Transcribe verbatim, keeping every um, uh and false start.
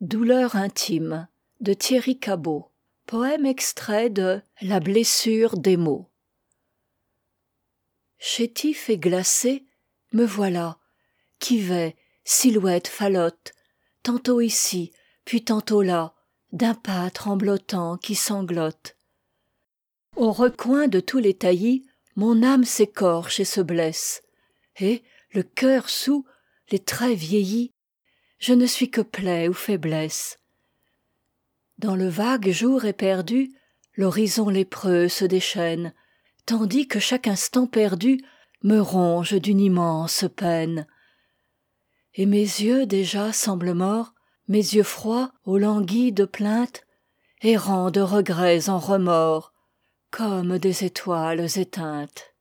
Douleur intime de Thierry Cabaud. Poème extrait de La blessure des mots. Chétif et glacé, me voilà, qui vais, silhouette falote, tantôt ici, puis tantôt là, d'un pas tremblotant qui sanglote. Au recoin de tous les taillis, mon âme s'écorche et se blesse, et, le cœur soûl, les traits vieillis, je ne suis que plaie ou faiblesse. Dans le vague jour éperdu, l'horizon lépreux se déchaîne, tandis que chaque instant perdu me ronge d'une immense peine. Et mes yeux déjà semblent morts, mes yeux froids aux languides plaintes, errant de regrets en remords, comme des étoiles éteintes.